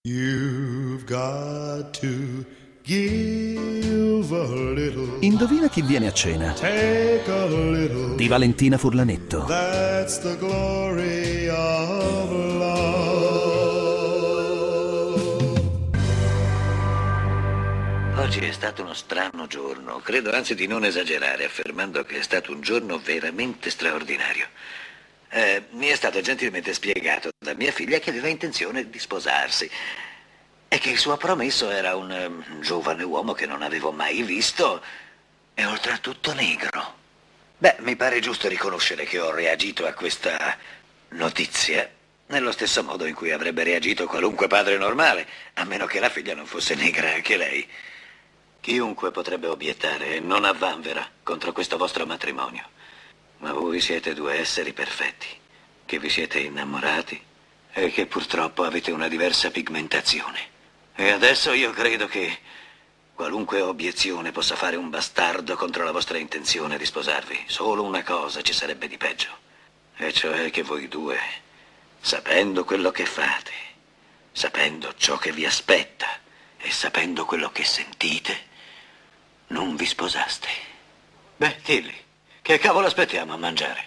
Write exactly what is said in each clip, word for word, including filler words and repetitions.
You've got to give a little. Indovina chi viene a cena? Take a little. Di Valentina Furlanetto. That's the glory of love. Oggi è stato uno strano giorno. Credo anzi di non esagerare affermando che è stato un giorno veramente straordinario. Eh, mi è stato gentilmente spiegato da mia figlia che aveva intenzione di sposarsi e che il suo promesso era un um, giovane uomo che non avevo mai visto e oltretutto negro. Beh, mi pare giusto riconoscere che ho reagito a questa notizia nello stesso modo in cui avrebbe reagito qualunque padre normale, a meno che la figlia non fosse negra anche lei. Chiunque potrebbe obiettare, non avvanvera contro questo vostro matrimonio. Ma voi siete due esseri perfetti, che vi siete innamorati e che purtroppo avete una diversa pigmentazione. E adesso io credo che qualunque obiezione possa fare un bastardo contro la vostra intenzione di sposarvi. Solo una cosa ci sarebbe di peggio, e cioè che voi due, sapendo quello che fate, sapendo ciò che vi aspetta e sapendo quello che sentite, non vi sposaste. Beh, Tilly, che cavolo aspettiamo a mangiare?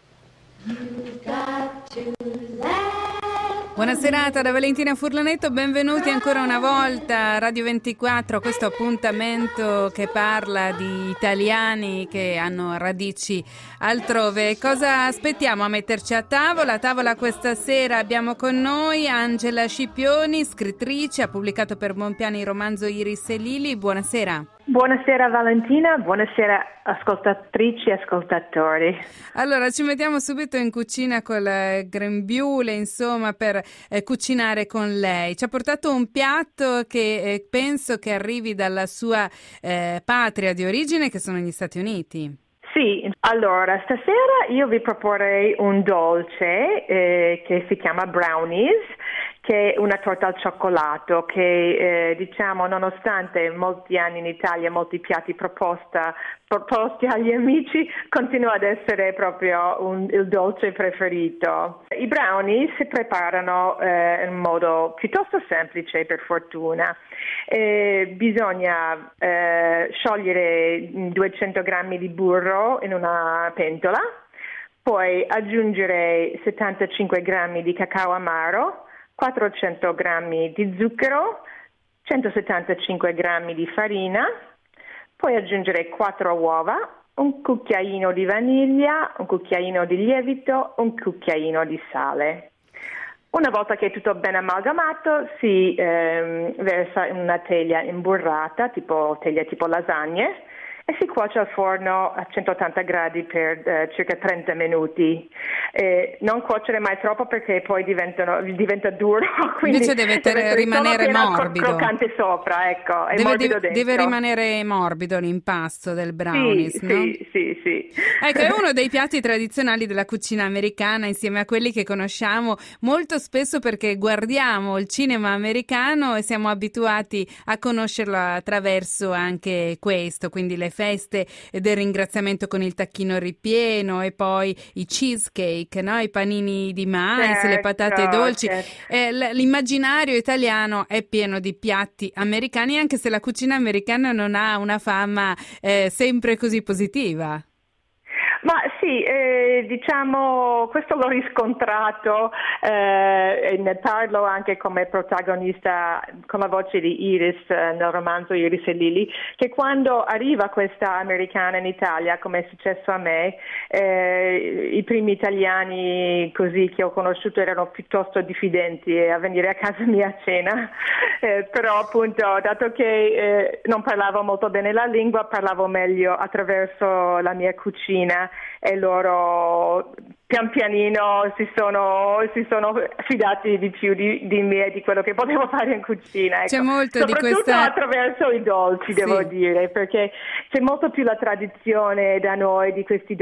Buona serata da Valentina Furlanetto, benvenuti ancora una volta a Radio ventiquattro, a questo appuntamento che parla di italiani che hanno radici altrove. Cosa aspettiamo a metterci a tavola? A tavola questa sera abbiamo con noi Angela Scipioni, scrittrice, ha pubblicato per Bonpiani il romanzo Iris e Lili. Buonasera. Buonasera Valentina, buonasera ascoltatrici e ascoltatori. Allora, ci mettiamo subito in cucina con il grembiule, insomma, per eh, cucinare con lei. Ci ha portato un piatto che eh, penso che arrivi dalla sua eh, patria di origine, che sono gli Stati Uniti. Sì, allora stasera io vi proporrei un dolce eh, che si chiama brownies, che è una torta al cioccolato che eh, diciamo nonostante molti anni in Italia molti piatti proposta, proposti agli amici continua ad essere proprio un, il dolce preferito. I brownies si preparano eh, in modo piuttosto semplice, per fortuna. Eh, bisogna eh, sciogliere duecento grammi di burro in una pentola, poi aggiungere settantacinque grammi di cacao amaro, quattrocento grammi di zucchero, centosettantacinque grammi di farina, poi aggiungere quattro uova, un cucchiaino di vaniglia, un cucchiaino di lievito, un cucchiaino di sale. Una volta che è tutto ben amalgamato si ehm, versa in una teglia imburrata, tipo teglia tipo lasagne, e si cuoce al forno a centottanta gradi per eh, circa trenta minuti. Eh, non cuocere mai troppo perché poi diventano, diventa duro. Invece deve, deve rimanere morbido. Croccante sopra, ecco. È deve, morbido deve, dentro. deve rimanere morbido l'impasto del brownies, sì, no? Sì, sì, sì. Ecco, è uno dei piatti tradizionali della cucina americana insieme a quelli che conosciamo molto spesso perché guardiamo il cinema americano e siamo abituati a conoscerlo attraverso anche questo, quindi le feste del ringraziamento con il tacchino ripieno e poi i cheesecake, no? I panini di mais, certo, le patate dolci. Certo. Eh, l'immaginario italiano è pieno di piatti americani, anche se la cucina americana non ha una fama eh, sempre così positiva. Ma sì, eh, diciamo, questo l'ho riscontrato eh, e ne parlo anche come protagonista con la voce di Iris eh, nel romanzo Iris e Lili, che quando arriva questa americana in Italia, come è successo a me, eh, i primi italiani così che ho conosciuto erano piuttosto diffidenti a venire a casa mia a cena, eh, però appunto dato che eh, non parlavo molto bene la lingua, parlavo meglio attraverso la mia cucina e loro pian pianino si sono, si sono fidati di più di, di me e di quello che potevo fare in cucina. Ecco. C'è molto soprattutto di questa... attraverso i dolci, devo sì. dire, perché c'è molto più la tradizione da noi di questi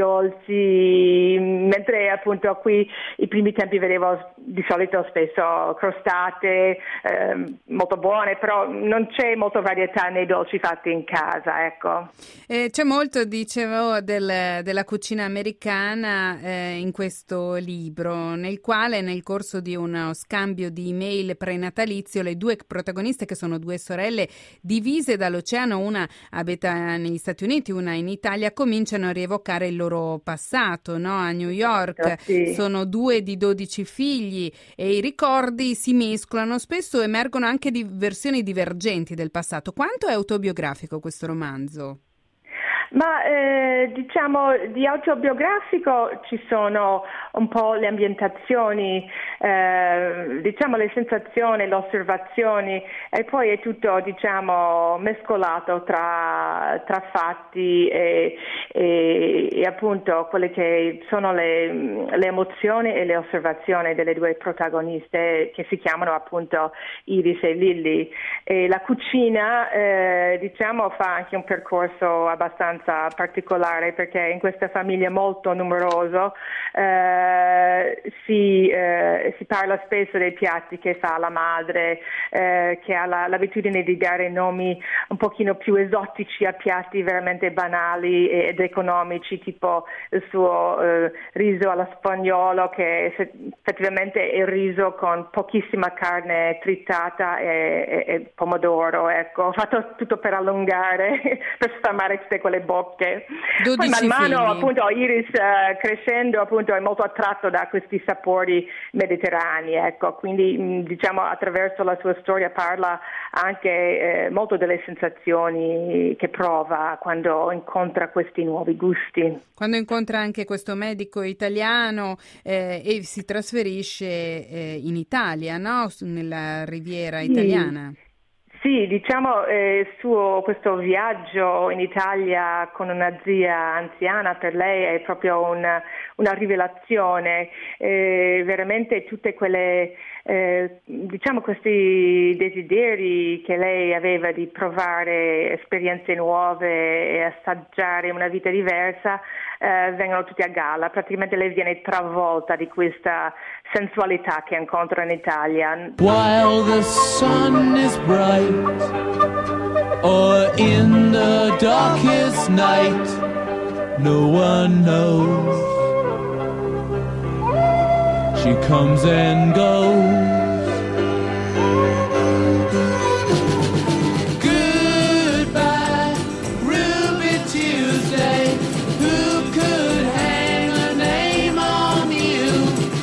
dolci, mentre appunto qui i primi tempi vedevo di solito spesso crostate, eh, molto buone, però non c'è molta varietà nei dolci fatti in casa, ecco. Eh, c'è molto, dicevo, del, della cucina americana eh, in questo libro, nel quale nel corso di uno scambio di email prenatalizio le due protagoniste, che sono due sorelle divise dall'oceano, una abita negli Stati Uniti, una in Italia, cominciano a rievocare il loro passato, no? A New York. Sì. Sono due di dodici figli e i ricordi si mescolano, spesso emergono anche di versioni divergenti del passato. Quanto è autobiografico questo romanzo? Ma eh, diciamo di autobiografico ci sono un po' le ambientazioni, eh, diciamo le sensazioni, le osservazioni, e poi è tutto diciamo mescolato tra, tra fatti e, e, e appunto quelle che sono le, le emozioni e le osservazioni delle due protagoniste, che si chiamano appunto Iris e Lily. E la cucina eh, diciamo fa anche un percorso abbastanza particolare, perché in questa famiglia molto numerosa eh, si, eh, si parla spesso dei piatti che fa la madre, eh, che ha la, l'abitudine di dare nomi un pochino più esotici a piatti veramente banali ed economici, tipo il suo eh, riso alla spagnolo, che effettivamente è il riso con pochissima carne tritata e, e, e pomodoro, ecco, fatto tutto per allungare, per sfamare tutte quelle bocche. Poi man mano figli. appunto Iris uh, crescendo appunto è molto attratto da questi sapori mediterranei, ecco, quindi mh, diciamo attraverso la sua storia parla anche eh, molto delle sensazioni che prova quando incontra questi nuovi gusti. Quando incontra anche questo medico italiano eh, e si trasferisce eh, in Italia, no? Nella Riviera italiana. Sì. Sì, diciamo eh, suo, questo viaggio in Italia con una zia anziana per lei è proprio una, una rivelazione, eh, veramente tutte quelle, eh, diciamo questi desideri che lei aveva di provare esperienze nuove e assaggiare una vita diversa eh, vengono tutti a galla, praticamente lei viene travolta di questa sensualità che incontra in Italia. While the sun is bright, or in the darkest night, no one knows. She comes and goes. Goodbye, Ruby Tuesday. Who could hang a name on you?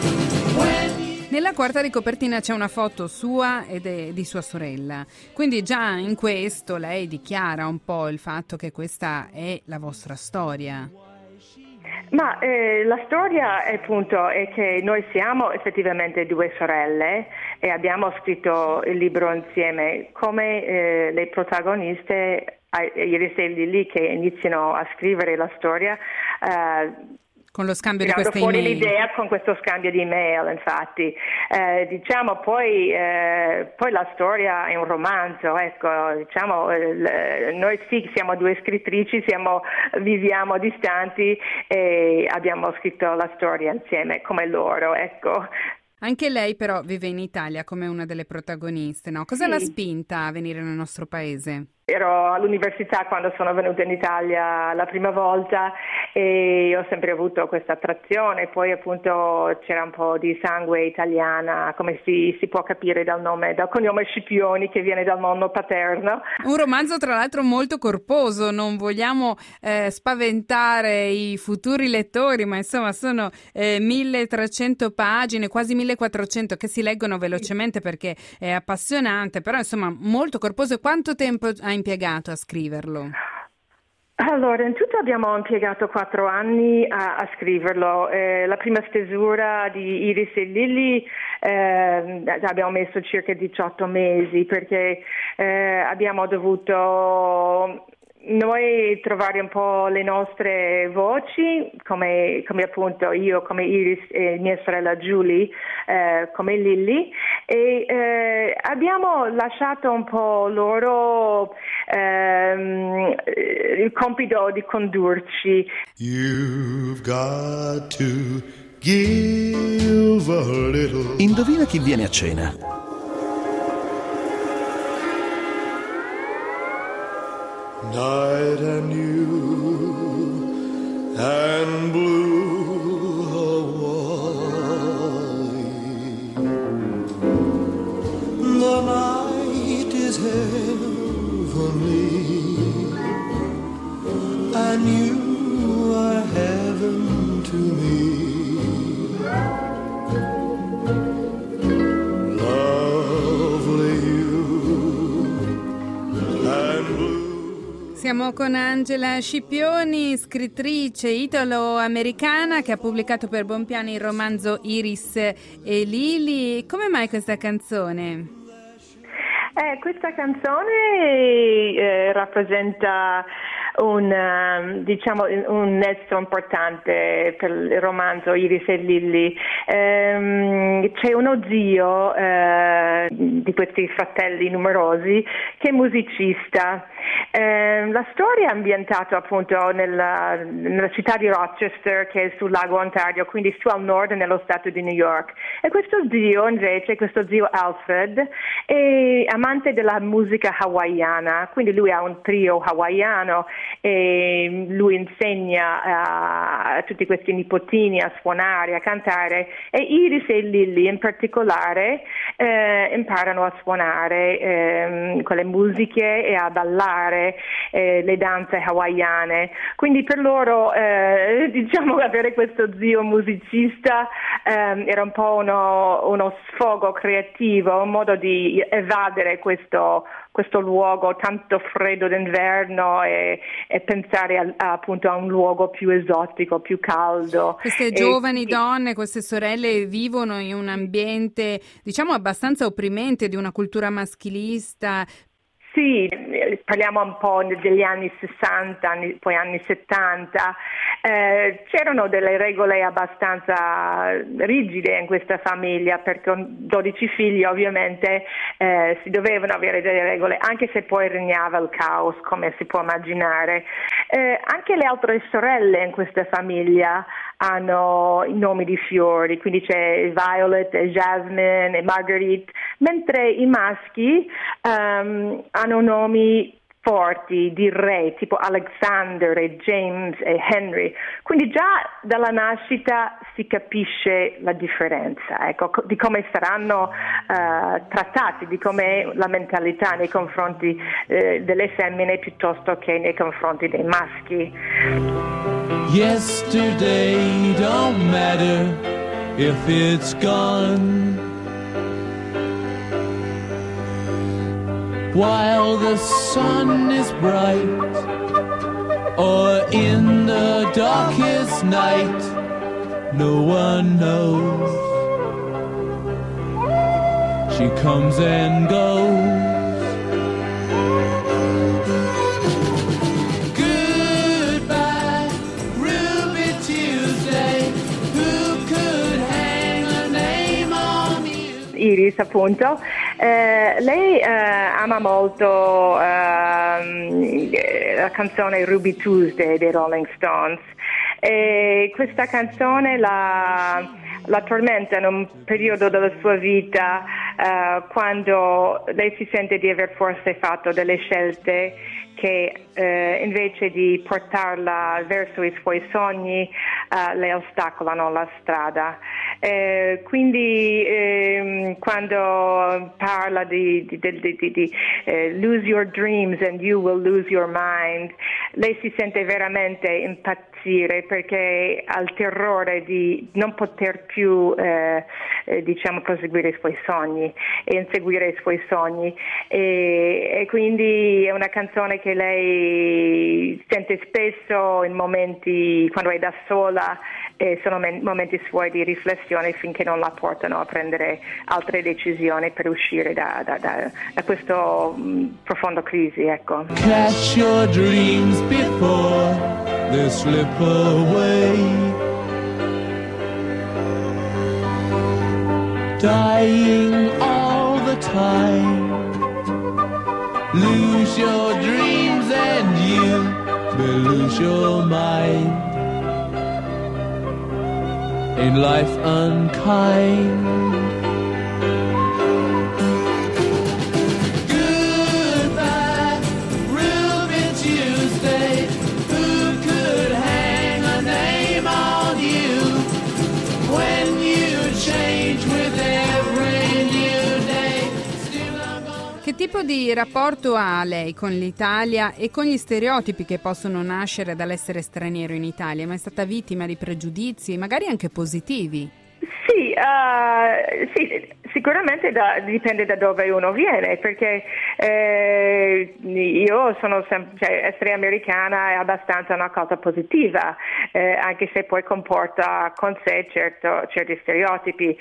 When Nella quarta di copertina c'è una foto sua ed è di sua sorella, quindi già in questo lei dichiara un po' il fatto che questa è la vostra storia. Ma eh, la storia è, appunto, è che noi siamo effettivamente due sorelle e abbiamo scritto il libro insieme come eh, le protagoniste, Iris e Lily, che iniziano a scrivere la storia. Eh, Con lo scambio di tirando queste fuori email. l'idea con questo scambio di email, infatti. Eh, diciamo poi, eh, poi la storia è un romanzo, ecco, diciamo, eh, noi sì siamo due scrittrici, siamo, viviamo distanti e abbiamo scritto la storia insieme come loro, ecco. Anche lei però vive in Italia come una delle protagoniste, no? Cosa Sì. l'ha spinta a venire nel nostro paese? Ero all'università quando sono venuta in Italia la prima volta e ho sempre avuto questa attrazione, poi appunto c'era un po' di sangue italiana, come si, si può capire dal nome, dal cognome Scipioni, che viene dal nonno paterno. Un romanzo tra l'altro molto corposo, non vogliamo eh, spaventare i futuri lettori, ma insomma sono eh, milletrecento pagine, quasi millequattrocento, che si leggono velocemente perché è appassionante, però insomma molto corposo. Quanto tempo ha impiegato a scriverlo? Allora, in tutto abbiamo impiegato quattro anni a, a scriverlo. Eh, la prima stesura di Iris e Lily eh, abbiamo messo circa diciotto mesi perché eh, abbiamo dovuto noi trovare un po' le nostre voci, come, come appunto io, come Iris e mia sorella Julie, eh, come Lily, e eh, abbiamo lasciato un po' loro ehm, il compito di condurci. You've got to give a little. Indovina chi viene a cena. Night and new and blue Hawaii. heavenly, and you are heaven to me. Lovely you and blue. Siamo con Angela Scipioni, scrittrice italo-americana che ha pubblicato per Bonpiani il romanzo Iris e Lili. Come mai questa canzone? Eh, questa canzone eh, rappresenta un, um, diciamo, un nesso importante per il romanzo Iris e Lili. Um, c'è uno zio uh, di questi fratelli numerosi che è musicista. Uh, la storia è ambientata appunto nella, nella città di Rochester, che è sul lago Ontario, quindi su al nord nello stato di New York. E questo zio invece, questo zio Alfred, è amante della musica hawaiana, quindi lui ha un trio hawaiano e lui insegna a, a tutti questi nipotini a suonare, a cantare, e Iris e Lili in particolare eh, imparano a suonare eh, quelle musiche e a ballare eh, le danze hawaiane. Quindi per loro eh, diciamo avere questo zio musicista eh, era un po' uno, uno sfogo creativo, un modo di evadere questo questo luogo tanto freddo d'inverno e, e pensare a, a, appunto a un luogo più esotico, più caldo. Queste e, giovani e, donne, queste sorelle vivono in un ambiente diciamo abbastanza opprimente di una cultura maschilista. Sì, parliamo un po' degli anni sessanta, anni, poi anni settanta, eh, c'erano delle regole abbastanza rigide in questa famiglia, perché con dodici figli ovviamente eh, si dovevano avere delle regole, anche se poi regnava il caos, come si può immaginare. Eh, anche le altre sorelle in questa famiglia hanno i nomi di fiori, quindi c'è Violet e Jasmine e Marguerite, mentre i maschi um, hanno nomi forti di re, tipo Alexander e James e Henry, quindi già dalla nascita si capisce la differenza, ecco, di come saranno uh, trattati, di com'è la mentalità nei confronti uh, delle femmine piuttosto che nei confronti dei maschi. Yesterday don't matter if it's gone, while the sun is bright, or in the darkest night, no one knows. She comes and goes. Iris appunto, eh, lei eh, ama molto eh, la canzone Ruby Tuesday dei Rolling Stones, e questa canzone la, la tormenta in un periodo della sua vita eh, quando lei si sente di aver forse fatto delle scelte che eh, invece di portarla verso i suoi sogni eh, le ostacolano la strada. Eh, quindi eh, quando parla di, di, di, di, di eh, lose your dreams and you will lose your mind, lei si sente veramente impazzire perché ha il terrore di non poter più eh, eh, diciamo proseguire i suoi sogni e inseguire i suoi sogni, e, e quindi è una canzone che lei sente spesso in momenti quando è da sola, e sono momenti suoi di riflessione finché non la portano a prendere altre decisioni per uscire da, da, da, da questo um, profondo crisi, ecco. Catch your dreams before they slip away, dying all the time. Lose your dreams and you will lose your mind. In life unkind. Goodbye, Ruby Tuesday. Who could hang a name on you when you change with every new day? Still I'm gonna... Che Che tipo di rapporto ha lei con l'Italia e con gli stereotipi che possono nascere dall'essere straniero in Italia? È mai stata vittima di pregiudizi, magari anche positivi? Sì, uh, sì, sicuramente da, dipende da dove uno viene, perché eh, io sono sem- cioè, essere americana è abbastanza una cosa positiva, eh, anche se poi comporta con sé certo, certi stereotipi.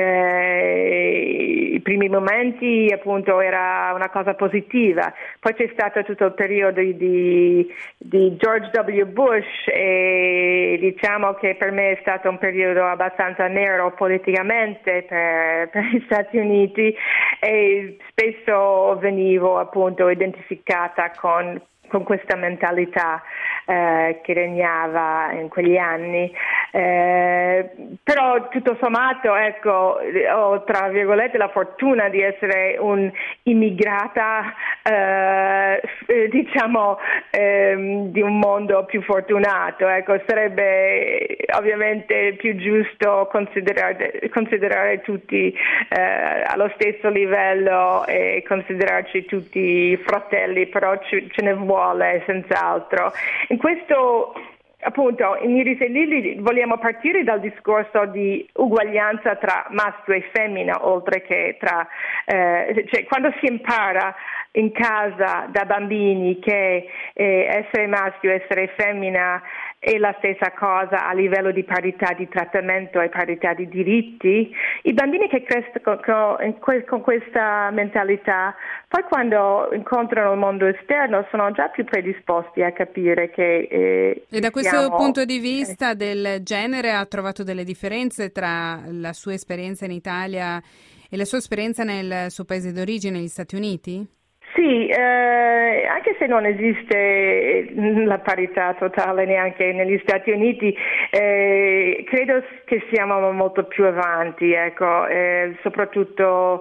Eh, I primi momenti appunto era una cosa positiva, poi c'è stato tutto il periodo di, di George W. Bush e diciamo che per me è stato un periodo abbastanza nero politicamente per, per gli Stati Uniti e spesso venivo appunto identificata con, con questa mentalità eh, che regnava in quegli anni. Eh, però tutto sommato ecco ho tra virgolette la fortuna di essere un'immigrata eh, diciamo eh, di un mondo più fortunato, ecco sarebbe ovviamente più giusto considerare, considerare tutti eh, allo stesso livello e considerarci tutti fratelli, però ci, ce ne vuole senz'altro. In questo appunto in Iris e Lily vogliamo partire dal discorso di uguaglianza tra maschio e femmina, oltre che tra eh, cioè quando si impara in casa da bambini che eh, essere maschio e essere femmina è la stessa cosa a livello di parità di trattamento e parità di diritti, i bambini che crescono con, con questa mentalità poi quando incontrano il mondo esterno sono già più predisposti a capire che eh, e da questo siamo... punto di vista del genere ha trovato delle differenze tra la sua esperienza in Italia e la sua esperienza nel suo paese d'origine, negli Stati Uniti? Sì, eh, anche se non esiste la parità totale neanche negli Stati Uniti, eh, credo che siamo molto più avanti, ecco, eh, soprattutto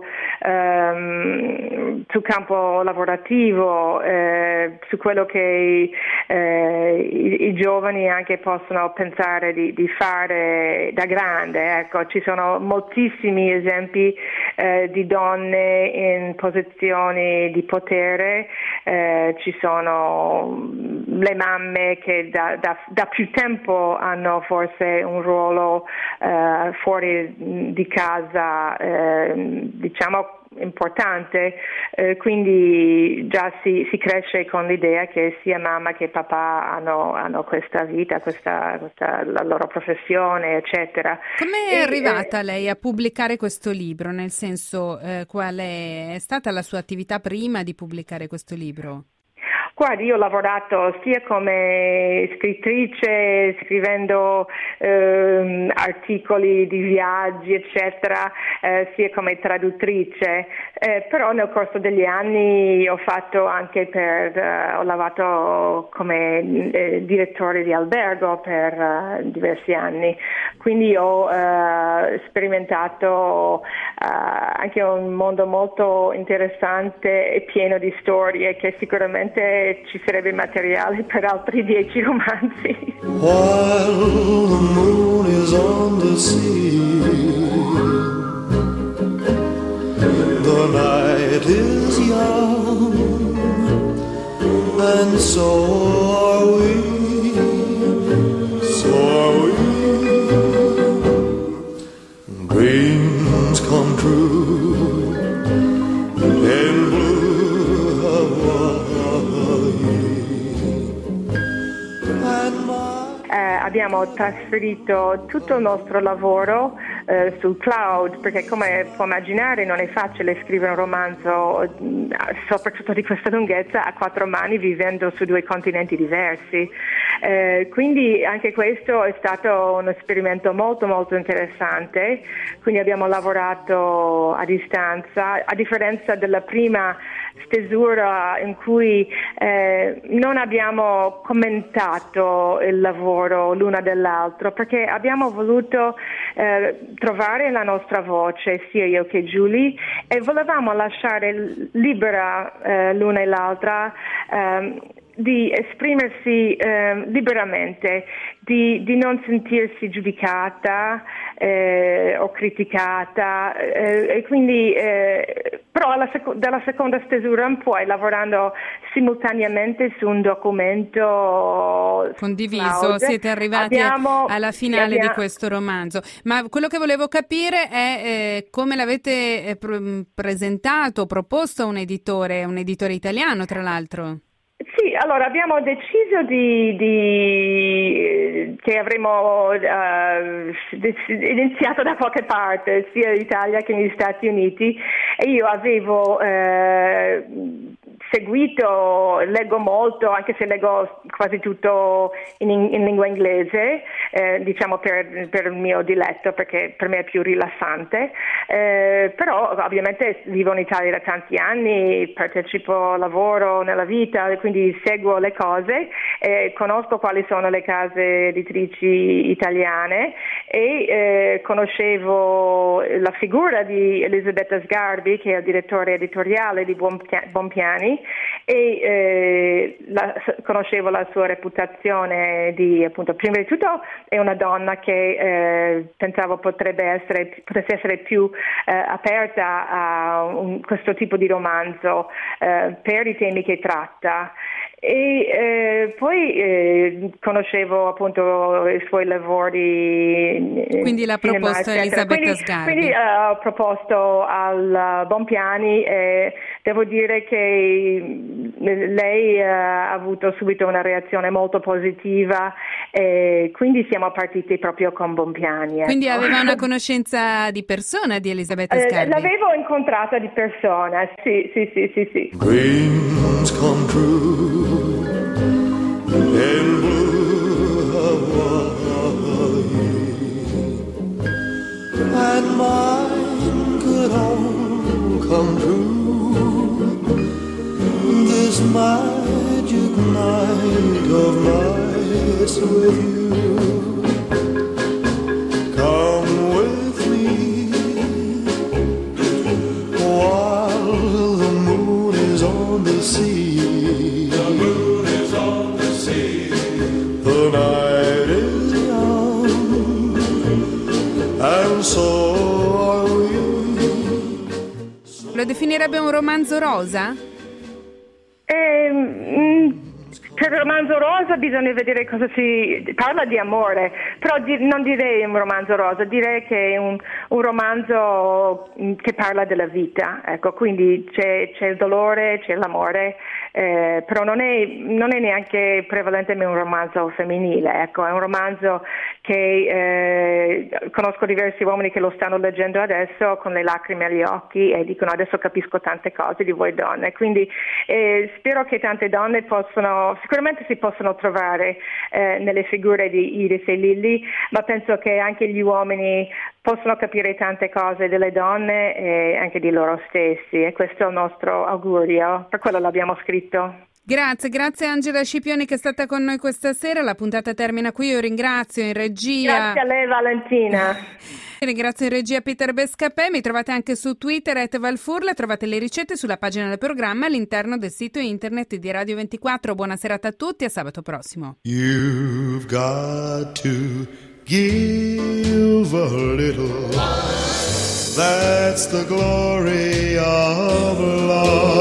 ehm, sul campo lavorativo, eh, su quello che eh, i, i giovani anche possono pensare di, di fare da grande, ecco, ci sono moltissimi esempi eh, di donne in posizioni di potere. Eh, ci sono le mamme che da, da, da più tempo hanno forse un ruolo eh, fuori di casa, eh, diciamo importante, eh, quindi già si, si cresce con l'idea che sia mamma che papà hanno, hanno questa vita, questa, questa la loro professione, eccetera. Come è e, arrivata eh, lei a pubblicare questo libro? Nel senso, eh, qual è stata la sua attività prima di pubblicare questo libro? Guardi, io ho lavorato sia come scrittrice, scrivendo ehm, articoli di viaggi, eccetera, eh, sia come traduttrice, eh, però nel corso degli anni ho fatto anche per, eh, ho lavorato come eh, direttore di albergo per eh, diversi anni, quindi ho eh, sperimentato eh, anche un mondo molto interessante e pieno di storie che sicuramente ci sarebbe materiale per altri dieci romanzi. While the moon is on the sea, the night is young, and so are we, so are we. Dreams come true in blue Hawaii. Eh, abbiamo trasferito tutto il nostro lavoro eh, sul cloud, perché come può immaginare non è facile scrivere un romanzo, soprattutto di questa lunghezza, a quattro mani vivendo su due continenti diversi. Eh, quindi anche questo è stato un esperimento molto molto interessante, quindi abbiamo lavorato a distanza, a differenza della prima stesura in cui eh, non abbiamo commentato il lavoro l'una dell'altro, perché abbiamo voluto eh, trovare la nostra voce, sia io che Julie, e volevamo lasciare libera eh, l'una e l'altra eh, di esprimersi eh, liberamente, di, di non sentirsi giudicata eh, o criticata, eh, e quindi eh, però alla sec- dalla seconda stesura in poi, lavorando simultaneamente su un documento condiviso, cloud, siete arrivati abbiamo, alla finale abbiamo, di questo romanzo. Ma quello che volevo capire è eh, come l'avete eh, pr- presentato, proposto a un editore, un editore italiano tra l'altro. Sì, allora abbiamo deciso di, di che avremmo uh, iniziato da qualche parte, sia in Italia che negli Stati Uniti, e io avevo uh, seguito, leggo molto, anche se leggo quasi tutto in, in lingua inglese, eh, diciamo per, per il mio diletto, perché per me è più rilassante, eh, però ovviamente vivo in Italia da tanti anni, partecipo, lavoro nella vita, quindi seguo le cose, eh, conosco quali sono le case editrici italiane e eh, conoscevo la figura di Elisabetta Sgarbi, che è il direttore editoriale di Bonpiani, e eh, la, conoscevo la sua reputazione di, appunto, prima di tutto è una donna che eh, pensavo potrebbe essere, potesse essere più eh, aperta a un, questo tipo di romanzo eh, per i temi che tratta. E eh, poi eh, conoscevo appunto i suoi lavori, quindi l'ha cinema, proposto eccetera. Elisabetta quindi, Sgarbi. Quindi uh, ho proposto al Bonpiani e devo dire che lei uh, ha avuto subito una reazione molto positiva e quindi siamo partiti proprio con Bonpiani. Ecco. Quindi aveva una conoscenza di persona di Elisabetta Sgarbi? Eh, l'avevo incontrata di persona, sì, sì, sì, sì, sì. Dreams come true in blue Hawaii, and mine could all come true this magic night of nights with you. Come with me while the moon is on the sea. The moon is on the sea. The night is young, and so are we. Lo definirebbe un romanzo rosa? Eh, mh, per il romanzo rosa bisogna vedere cosa si parla di amore, però di, non direi un romanzo rosa, direi che è un, un romanzo che parla della vita, ecco, quindi c'è, c'è il dolore, c'è l'amore, eh, però non è, non è neanche prevalentemente un romanzo femminile, ecco, è un romanzo che eh, conosco diversi uomini che lo stanno leggendo adesso con le lacrime agli occhi e dicono adesso capisco tante cose di voi donne, quindi eh, spero che tante donne possano, sicuramente si possono trovare eh, nelle figure di Iris e Lily, ma penso che anche gli uomini possono capire tante cose delle donne e anche di loro stessi, e questo è il nostro augurio, per quello l'abbiamo scritto. Grazie, grazie Angela Scipioni che è stata con noi questa sera. La puntata termina qui, io ringrazio in regia. Grazie a lei Valentina. Ringrazio in regia Peter Bescapè, mi trovate anche su Twitter at Valfurla, trovate le ricette sulla pagina del programma all'interno del sito internet di Radio ventiquattro. Buona serata a tutti, a sabato prossimo. You've got to give a little, that's the glory of love.